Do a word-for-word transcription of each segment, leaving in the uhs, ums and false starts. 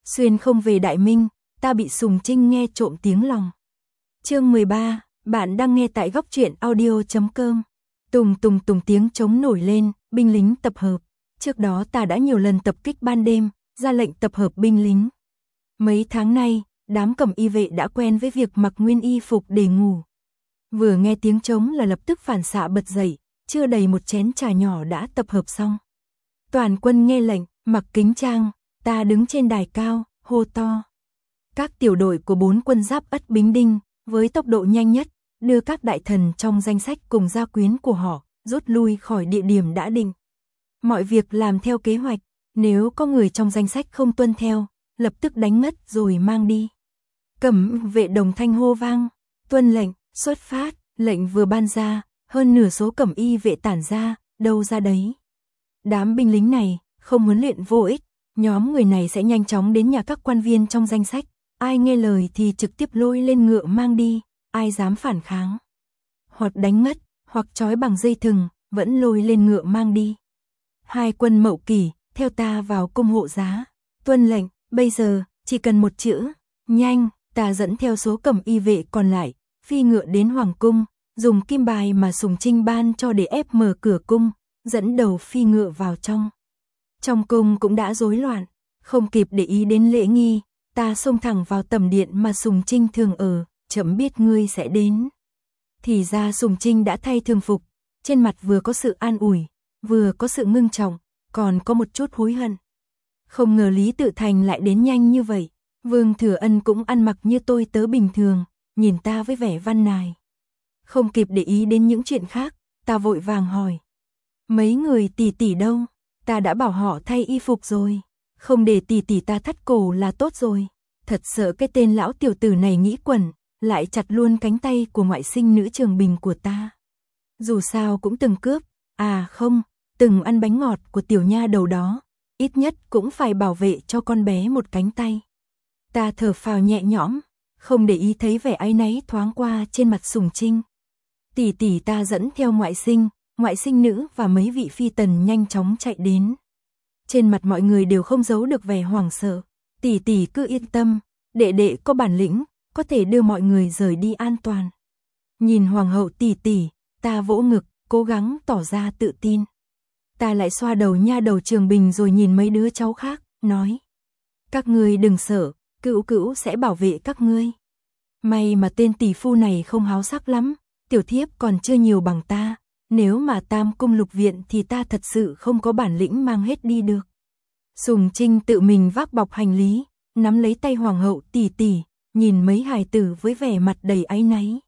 xuyên không về Đại Minh, ta bị Sùng Trinh nghe trộm tiếng lòng. Chương mười ba, bạn đang nghe tại góc truyện audio chấm com. Tùng tùng tùng tiếng trống nổi lên, binh lính tập hợp. Trước đó ta đã nhiều lần tập kích ban đêm, ra lệnh tập hợp binh lính. Mấy tháng nay, đám cẩm y vệ đã quen với việc mặc nguyên y phục để ngủ. Vừa nghe tiếng trống là lập tức phản xạ bật dậy, chưa đầy một chén trà nhỏ đã tập hợp xong. Toàn quân nghe lệnh, mặc kính trang, ta đứng trên đài cao, hô to. Các tiểu đội của bốn quân giáp Ất Bính Đinh, với tốc độ nhanh nhất, đưa các đại thần trong danh sách cùng gia quyến của họ, rút lui khỏi địa điểm đã định. Mọi việc làm theo kế hoạch, nếu có người trong danh sách không tuân theo, lập tức đánh ngất rồi mang đi. Cẩm vệ đồng thanh hô vang, tuân lệnh, xuất phát, lệnh vừa ban ra, hơn nửa số cẩm y vệ tản ra, đâu ra đấy. Đám binh lính này, không huấn luyện vô ích, nhóm người này sẽ nhanh chóng đến nhà các quan viên trong danh sách, ai nghe lời thì trực tiếp lôi lên ngựa mang đi, ai dám phản kháng. Hoặc đánh ngất, hoặc trói bằng dây thừng, vẫn lôi lên ngựa mang đi. Hai quân Mậu Kỷ, theo ta vào cung hộ giá, tuân lệnh, bây giờ, chỉ cần một chữ, nhanh, ta dẫn theo số cẩm y vệ còn lại, phi ngựa đến Hoàng cung, dùng kim bài mà Sùng Trinh ban cho để ép mở cửa cung, dẫn đầu phi ngựa vào trong. Trong cung cũng đã rối loạn, không kịp để ý đến lễ nghi, ta xông thẳng vào tầm điện mà Sùng Trinh thường ở, chậm biết ngươi sẽ đến. Thì ra Sùng Trinh đã thay thường phục, trên mặt vừa có sự an ủi, vừa có sự ngưng trọng, còn có một chút hối hận. Không ngờ Lý Tự Thành lại đến nhanh như vậy, Vương Thừa Ân cũng ăn mặc như tôi tớ bình thường, nhìn ta với vẻ văn nài. Không kịp để ý đến những chuyện khác, ta vội vàng hỏi. Mấy người tỷ tỷ đâu? Ta đã bảo họ thay y phục rồi, không để tỷ tỷ ta thắt cổ là tốt rồi. Thật sợ cái tên lão tiểu tử này nghĩ quẩn, lại chặt luôn cánh tay của ngoại sinh nữ Trường Bình của ta. Dù sao cũng từng cướp, à không, từng ăn bánh ngọt của tiểu nha đầu đó, ít nhất cũng phải bảo vệ cho con bé một cánh tay. Ta thở phào nhẹ nhõm, không để ý thấy vẻ áy náy thoáng qua trên mặt Sùng Trinh. Tỷ tỷ ta dẫn theo ngoại sinh, ngoại sinh nữ và mấy vị phi tần nhanh chóng chạy đến. Trên mặt mọi người đều không giấu được vẻ hoảng sợ. Tỷ tỷ cứ yên tâm, đệ đệ có bản lĩnh, có thể đưa mọi người rời đi an toàn. Nhìn hoàng hậu tỷ tỷ, ta vỗ ngực, cố gắng tỏ ra tự tin. Ta lại xoa đầu nha đầu Trường Bình rồi nhìn mấy đứa cháu khác, nói. Các ngươi đừng sợ, cữu cữu sẽ bảo vệ các ngươi. May mà tên tỷ phu này không háo sắc lắm, tiểu thiếp còn chưa nhiều bằng ta. Nếu mà Tam Cung Lục Viện thì ta thật sự không có bản lĩnh mang hết đi được. Sùng Trinh tự mình vác bọc hành lý, nắm lấy tay hoàng hậu tỷ tỷ, nhìn mấy hài tử với vẻ mặt đầy áy náy.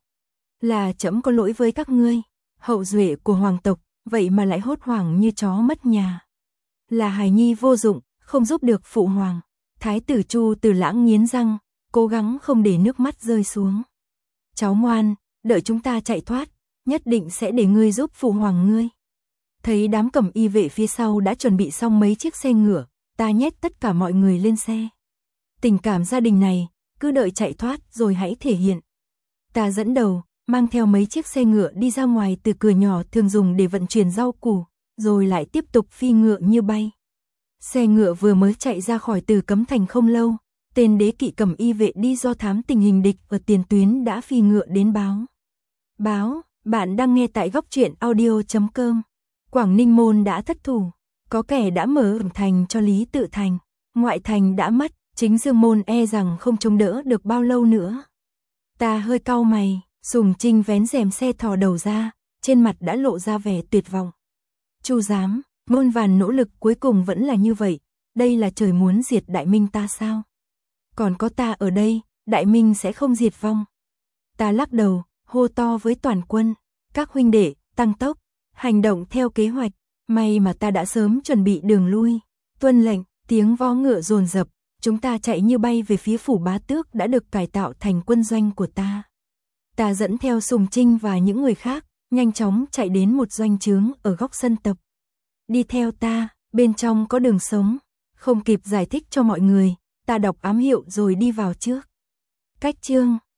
Là trẫm có lỗi với các ngươi, hậu duệ của hoàng tộc, vậy mà lại hốt hoảng như chó mất nhà. Là hài nhi vô dụng, không giúp được phụ hoàng. Thái tử Chu Từ Lãng nghiến răng, cố gắng không để nước mắt rơi xuống. Cháu ngoan, đợi chúng ta chạy thoát, nhất định sẽ để ngươi giúp phụ hoàng ngươi. Thấy đám cẩm y vệ phía sau đã chuẩn bị xong mấy chiếc xe ngựa, ta nhét tất cả mọi người lên xe. Tình cảm gia đình này, cứ đợi chạy thoát rồi hãy thể hiện. Ta dẫn đầu, mang theo mấy chiếc xe ngựa đi ra ngoài từ cửa nhỏ thường dùng để vận chuyển rau củ, rồi lại tiếp tục phi ngựa như bay. Xe ngựa vừa mới chạy ra khỏi Từ Cấm Thành không lâu, tên đế kỵ cẩm y vệ đi do thám tình hình địch ở tiền tuyến đã phi ngựa đến báo. Báo, bạn đang nghe tại góc truyện audio chấm com. Quảng Ninh Môn đã thất thủ, có kẻ đã mở thành cho Lý Tự Thành, ngoại thành đã mất, chính Dương Môn e rằng không chống đỡ được bao lâu nữa. Ta hơi cau mày, Sùng Trinh vén rèm xe thò đầu ra, trên mặt đã lộ ra vẻ tuyệt vọng. Chu giám, muôn vàn nỗ lực cuối cùng vẫn là như vậy, đây là trời muốn diệt Đại Minh ta sao? Còn có ta ở đây, Đại Minh sẽ không diệt vong. Ta lắc đầu, hô to với toàn quân, các huynh đệ, tăng tốc, hành động theo kế hoạch, may mà ta đã sớm chuẩn bị đường lui. Tuân lệnh, tiếng vó ngựa dồn dập, chúng ta chạy như bay về phía phủ Bá Tước đã được cải tạo thành quân doanh của ta. Ta dẫn theo Sùng Trinh và những người khác, nhanh chóng chạy đến một doanh trướng ở góc sân tập. Đi theo ta, bên trong có đường sống. Không kịp giải thích cho mọi người, ta đọc ám hiệu rồi đi vào trước. Cách chương